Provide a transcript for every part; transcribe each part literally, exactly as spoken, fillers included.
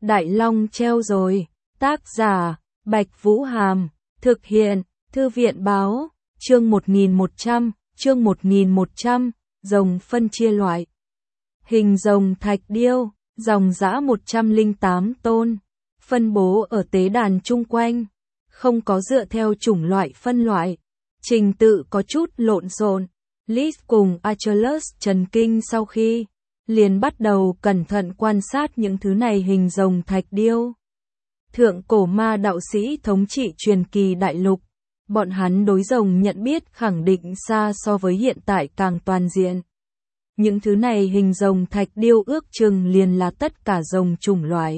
Đại Long treo rồi. Tác giả, Bạch Vũ Hàm. Thực hiện, Thư viện báo. Chương một nghìn một trăm, chương một nghìn một trăm, rồng phân chia loại. Hình rồng thạch điêu, dòng dã một trăm lẻ tám tôn, phân bố ở tế đàn chung quanh, không có dựa theo chủng loại phân loại. Trình tự có chút lộn xộn. Liz cùng Achilles chấn kinh sau khi liền bắt đầu cẩn thận quan sát những thứ này hình rồng thạch điêu. Thượng cổ ma đạo sĩ thống trị truyền kỳ đại lục, bọn hắn đối rồng nhận biết khẳng định xa so với hiện tại càng toàn diện. Những thứ này hình rồng thạch điêu ước chừng liền là tất cả rồng chủng loại.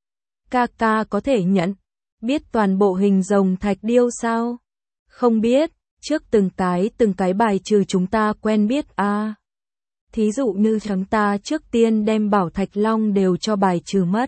Kaka có thể nhận biết toàn bộ hình rồng thạch điêu sao? Không biết, trước từng cái từng cái bài trừ chúng ta quen biết a. À. Thí dụ như chúng ta trước tiên đem bảo thạch long đều cho bài trừ mất.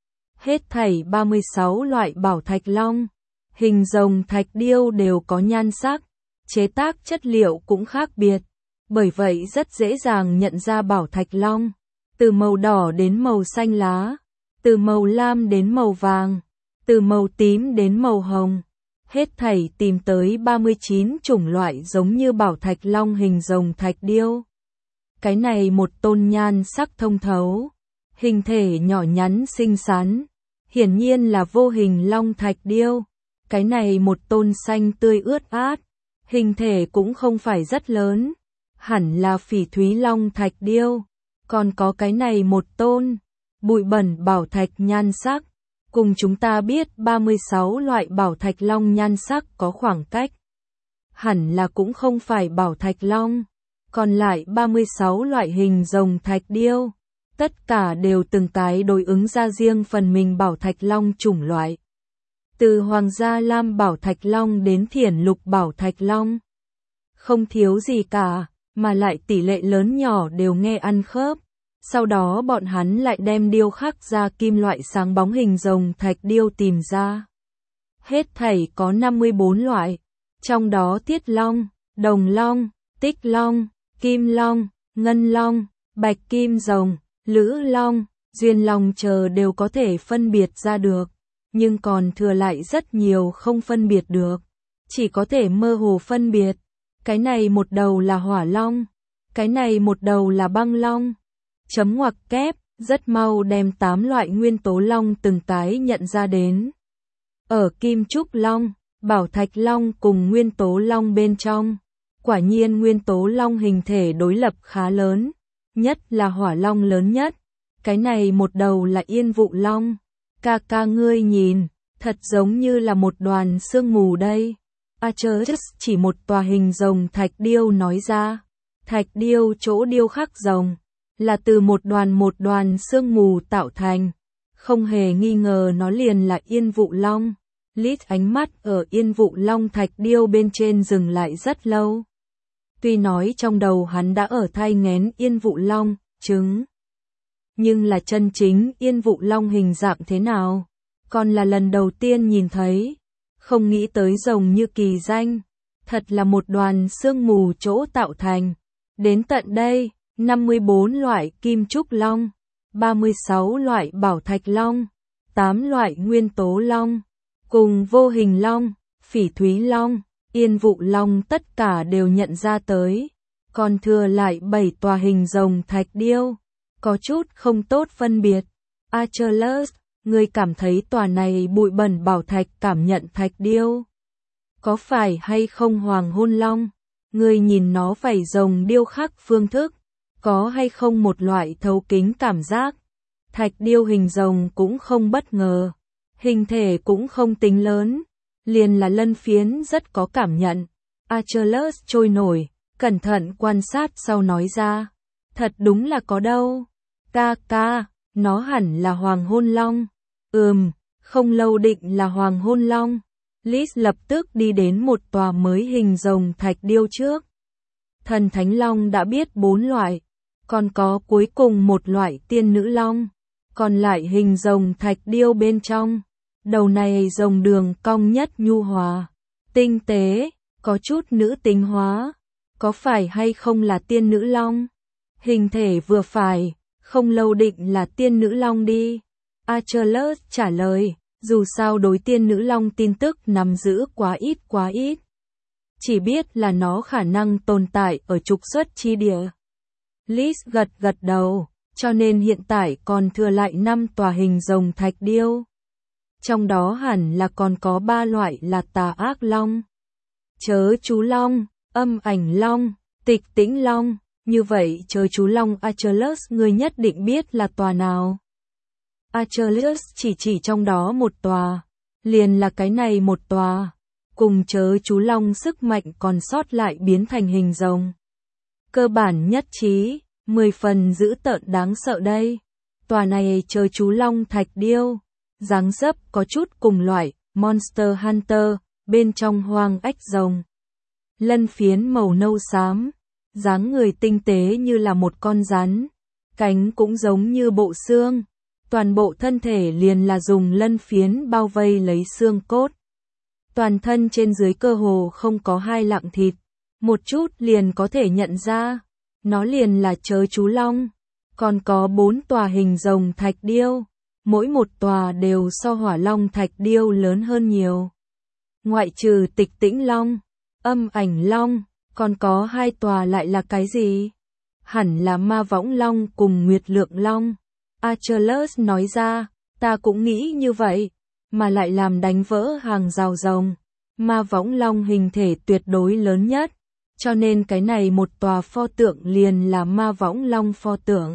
Hết thảy ba mươi sáu loại bảo thạch long, hình rồng thạch điêu đều có nhan sắc, chế tác chất liệu cũng khác biệt, bởi vậy rất dễ dàng nhận ra bảo thạch long, từ màu đỏ đến màu xanh lá, từ màu lam đến màu vàng, từ màu tím đến màu hồng. Hết thảy tìm tới ba mươi chín chủng loại giống như bảo thạch long hình rồng thạch điêu. Cái này một tôn nhan sắc thông thấu, hình thể nhỏ nhắn xinh xắn, hiển nhiên là vô hình long thạch điêu. Cái này một tôn xanh tươi ướt át, hình thể cũng không phải rất lớn, hẳn là phỉ thúy long thạch điêu. Còn có cái này một tôn, bụi bẩn bảo thạch nhan sắc, cùng chúng ta biết ba mươi sáu loại bảo thạch long nhan sắc có khoảng cách. Hẳn là cũng không phải bảo thạch long, còn lại ba mươi sáu loại hình rồng thạch điêu, tất cả đều từng cái đối ứng ra riêng phần mình bảo thạch long chủng loại. Từ hoàng gia lam bảo thạch long đến thiển lục bảo thạch long, không thiếu gì cả, mà lại tỷ lệ lớn nhỏ đều nghe ăn khớp. Sau đó bọn hắn lại đem điêu khắc ra kim loại sáng bóng hình rồng thạch điêu tìm ra. Hết thảy có năm mươi bốn loại, trong đó thiết long, đồng long, tích long, kim long, ngân long, bạch kim rồng, lữ long, duyên long chờ đều có thể phân biệt ra được, nhưng còn thừa lại rất nhiều không phân biệt được, chỉ có thể mơ hồ phân biệt. Cái này một đầu là hỏa long, cái này một đầu là băng long. Chấm ngoặc kép, rất mau đem tám loại nguyên tố long từng cái nhận ra đến. Ở kim trúc long, bảo thạch long cùng nguyên tố long bên trong, quả nhiên nguyên tố long hình thể đối lập khá lớn, nhất là hỏa long lớn nhất. Cái này một đầu là yên vụ long. Ca ca ngươi nhìn, thật giống như là một đoàn sương mù đây. Achilles chỉ một tòa hình rồng thạch điêu nói ra. Thạch điêu chỗ điêu khắc rồng là từ một đoàn một đoàn sương mù tạo thành, không hề nghi ngờ nó liền là yên vụ long. Lít ánh mắt ở yên vụ long thạch điêu bên trên dừng lại rất lâu. Tuy nói trong đầu hắn đã ở thai nghén yên vụ long, trứng. Nhưng là chân chính yên vụ long hình dạng thế nào, còn là lần đầu tiên nhìn thấy. Không nghĩ tới rồng như kỳ danh, thật là một đoàn sương mù chỗ tạo thành. Đến tận đây, năm mươi bốn loại kim trúc long, ba mươi sáu loại bảo thạch long, tám loại nguyên tố long, cùng vô hình long, phỉ thúy long, yên vụ long tất cả đều nhận ra tới. Còn thừa lại bảy tòa hình rồng thạch điêu, có chút không tốt phân biệt. Achilles, ngươi cảm thấy tòa này bụi bẩn bảo thạch cảm nhận thạch điêu có phải hay không hoàng hôn long? Ngươi nhìn nó vảy rồng điêu khắc phương thức, có hay không một loại thấu kính cảm giác? Thạch điêu hình rồng cũng không bất ngờ, hình thể cũng không tính lớn, liền là lân phiến rất có cảm nhận. Achilles trôi nổi, cẩn thận quan sát sau nói ra, thật đúng là có đâu. Ca ca, nó hẳn là hoàng hôn long. Ừm, không lâu định là hoàng hôn long. Liz lập tức đi đến một tòa mới hình rồng thạch điêu trước. Thần thánh long đã biết bốn loại, còn có cuối cùng một loại tiên nữ long, còn lại hình rồng thạch điêu bên trong. Đầu này rồng đường cong nhất nhu hòa, tinh tế, có chút nữ tính hóa, có phải hay không là tiên nữ long? Hình thể vừa phải, không lâu định là tiên nữ long đi. Achilles trả lời, dù sao đối tiên nữ long tin tức nắm giữ quá ít quá ít. Chỉ biết là nó khả năng tồn tại ở trục xuất chi địa. Liz gật gật đầu, cho nên hiện tại còn thừa lại năm tòa hình rồng thạch điêu. Trong đó hẳn là còn có ba loại là tà ác long, chớ chú long, âm ảnh long, tịch tĩnh long. Như vậy chớ chú long Achilles ngươi nhất định biết là tòa nào. Achilles chỉ chỉ trong đó một tòa, liền là cái này một tòa, cùng chớ chú long sức mạnh còn sót lại biến thành hình rồng. Cơ bản nhất trí, mười phần dữ tợn đáng sợ đây. Tòa này chớ chú long thạch điêu, dáng dấp có chút cùng loại Monster Hunter, bên trong hoang ếch rồng. Lân phiến màu nâu xám, dáng người tinh tế như là một con rắn, cánh cũng giống như bộ xương. Toàn bộ thân thể liền là dùng lân phiến bao vây lấy xương cốt. Toàn thân trên dưới cơ hồ không có hai lạng thịt, một chút liền có thể nhận ra, nó liền là chớ chú long. Còn có bốn tòa hình rồng thạch điêu, mỗi một tòa đều so hỏa long thạch điêu lớn hơn nhiều. Ngoại trừ tịch tĩnh long, âm ảnh long, còn có hai tòa lại là cái gì? Hẳn là ma võng long cùng nguyệt lượng long. Achilles nói ra, ta cũng nghĩ như vậy, mà lại làm đánh vỡ hàng rào rồng. Ma võng long hình thể tuyệt đối lớn nhất, cho nên cái này một tòa pho tượng liền là ma võng long pho tượng.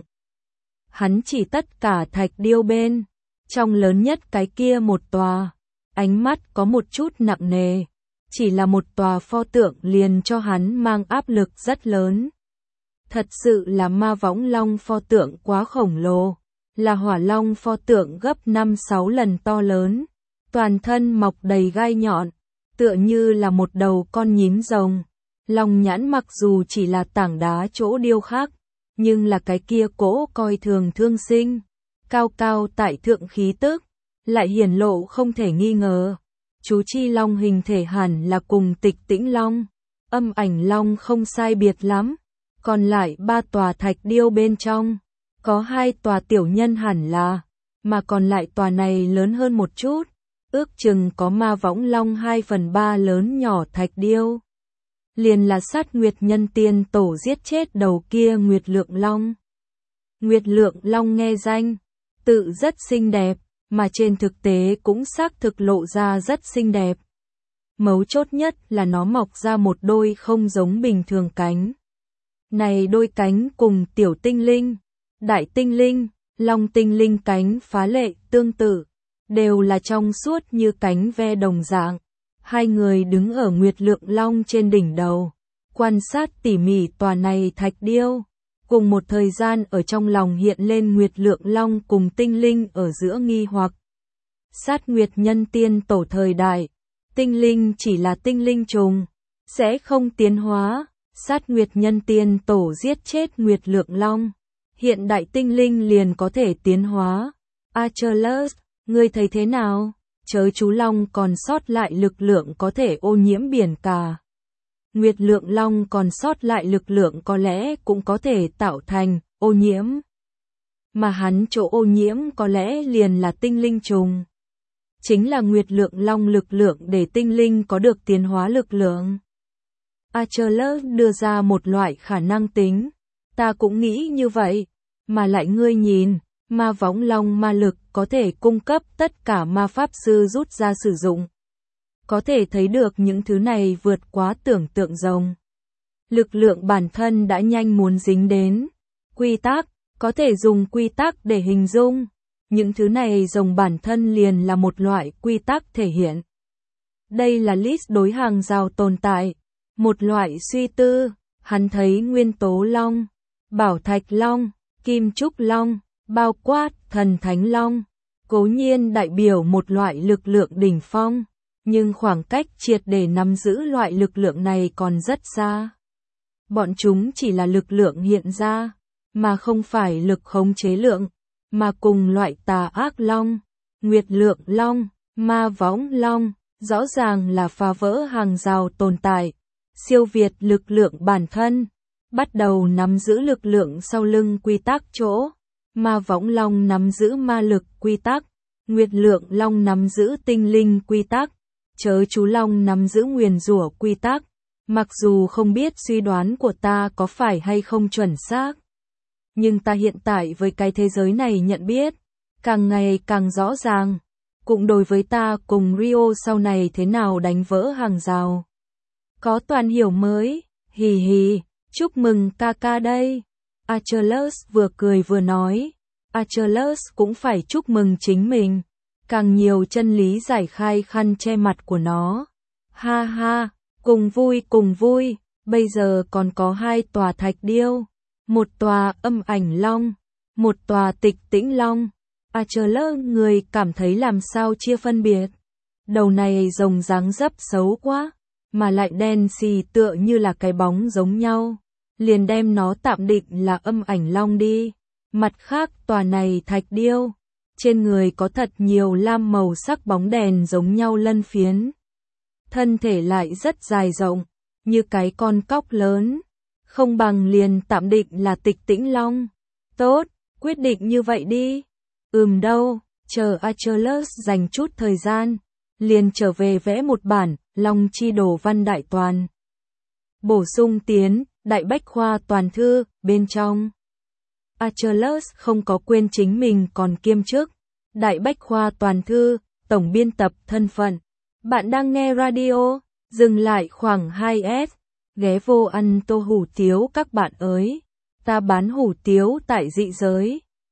Hắn chỉ tất cả thạch điêu bên, trong lớn nhất cái kia một tòa, ánh mắt có một chút nặng nề, chỉ là một tòa pho tượng liền cho hắn mang áp lực rất lớn. Thật sự là ma võng long pho tượng quá khổng lồ, là hỏa long pho tượng gấp năm sáu lần to lớn, toàn thân mọc đầy gai nhọn, tựa như là một đầu con nhím rồng. Long nhãn mặc dù chỉ là tảng đá chỗ điêu khắc, nhưng là cái kia cỗ coi thường thương sinh, cao cao tại thượng khí tức, lại hiển lộ không thể nghi ngờ. Chú chi long hình thể hẳn là cùng tịch tĩnh long, âm ảnh long không sai biệt lắm, còn lại ba tòa thạch điêu bên trong, có hai tòa tiểu nhân hẳn là, mà còn lại tòa này lớn hơn một chút, ước chừng có ma võng long hai phần ba lớn nhỏ thạch điêu. Liền là sát Nguyệt Nhân Tiên Tổ giết chết đầu kia Nguyệt Lượng Long. Nguyệt Lượng Long nghe danh, tự rất xinh đẹp, mà trên thực tế cũng xác thực lộ ra rất xinh đẹp. Mấu chốt nhất là nó mọc ra một đôi không giống bình thường cánh. Này đôi cánh cùng tiểu tinh linh, đại tinh linh, long tinh linh cánh phá lệ tương tự, đều là trong suốt như cánh ve đồng dạng. Hai người đứng ở Nguyệt Lượng Long trên đỉnh đầu, quan sát tỉ mỉ tòa này thạch điêu, cùng một thời gian ở trong lòng hiện lên Nguyệt Lượng Long cùng tinh linh ở giữa nghi hoặc. Sát Nguyệt Nhân Tiên Tổ thời đại, tinh linh chỉ là tinh linh trùng, sẽ không tiến hóa. Sát Nguyệt Nhân Tiên Tổ giết chết Nguyệt Lượng Long, hiện đại tinh linh liền có thể tiến hóa. Achilles, ngươi thấy thế nào? Chớ chú long còn sót lại lực lượng có thể ô nhiễm biển cả. Nguyệt Lượng Long còn sót lại lực lượng có lẽ cũng có thể tạo thành ô nhiễm. Mà hắn chỗ ô nhiễm có lẽ liền là tinh linh trùng. Chính là Nguyệt Lượng Long lực lượng để tinh linh có được tiến hóa lực lượng. Achilles đưa ra một loại khả năng tính. Ta cũng nghĩ như vậy, mà lại ngươi nhìn. Ma võng long ma lực có thể cung cấp tất cả ma pháp sư rút ra sử dụng. Có thể thấy được những thứ này vượt quá tưởng tượng rồng. Lực lượng bản thân đã nhanh muốn dính đến. Quy tắc, có thể dùng quy tắc để hình dung. Những thứ này rồng bản thân liền là một loại quy tắc thể hiện. Đây là list đối hàng rào tồn tại. Một loại suy tư, hắn thấy nguyên tố long, bảo thạch long, kim trúc long, bao quát thần thánh long, cố nhiên đại biểu một loại lực lượng đỉnh phong, nhưng khoảng cách triệt để nắm giữ loại lực lượng này còn rất xa. Bọn chúng chỉ là lực lượng hiện ra, mà không phải lực khống chế lượng, mà cùng loại tà ác long, nguyệt lượng long, ma võng long, rõ ràng là phá vỡ hàng rào tồn tại, siêu việt lực lượng bản thân, bắt đầu nắm giữ lực lượng sau lưng quy tắc chỗ. Ma Võng Long nắm giữ ma lực quy tắc, Nguyệt Lượng Long nắm giữ tinh linh quy tắc, Chớ Chú Long nắm giữ nguyền rủa quy tắc. Mặc dù không biết suy đoán của ta có phải hay không chuẩn xác, nhưng ta hiện tại với cái thế giới này nhận biết, càng ngày càng rõ ràng, cũng đối với ta cùng Rio sau này thế nào đánh vỡ hàng rào. Có toàn hiểu mới, hì hì, chúc mừng ca ca đây. Achilles vừa cười vừa nói, Achilles cũng phải chúc mừng chính mình, càng nhiều chân lý giải khai khăn che mặt của nó. Ha ha, cùng vui cùng vui, bây giờ còn có hai tòa thạch điêu, một tòa âm ảnh long, một tòa tịch tĩnh long. Achilles người cảm thấy làm sao chia phân biệt. Đầu này rồng dáng dấp xấu quá, mà lại đen xì tựa như là cái bóng giống nhau. Liền đem nó tạm định là âm ảnh long đi. Mặt khác tòa này thạch điêu, trên người có thật nhiều lam màu sắc bóng đèn giống nhau lân phiến. Thân thể lại rất dài rộng, như cái con cóc lớn. Không bằng liền tạm định là tịch tĩnh long. Tốt, quyết định như vậy đi. Ừm đâu, chờ Achilles dành chút thời gian, liền trở về vẽ một bản Long Chi Đồ Văn Đại Toàn. Bổ sung tiến, Đại Bách Khoa Toàn Thư, bên trong. Achilles không có quên chính mình còn kiêm chức Đại Bách Khoa Toàn Thư, tổng biên tập thân phận. Bạn đang nghe radio, dừng lại khoảng hai S, ghé vô ăn tô hủ tiếu các bạn ơi. Ta bán hủ tiếu tại dị giới.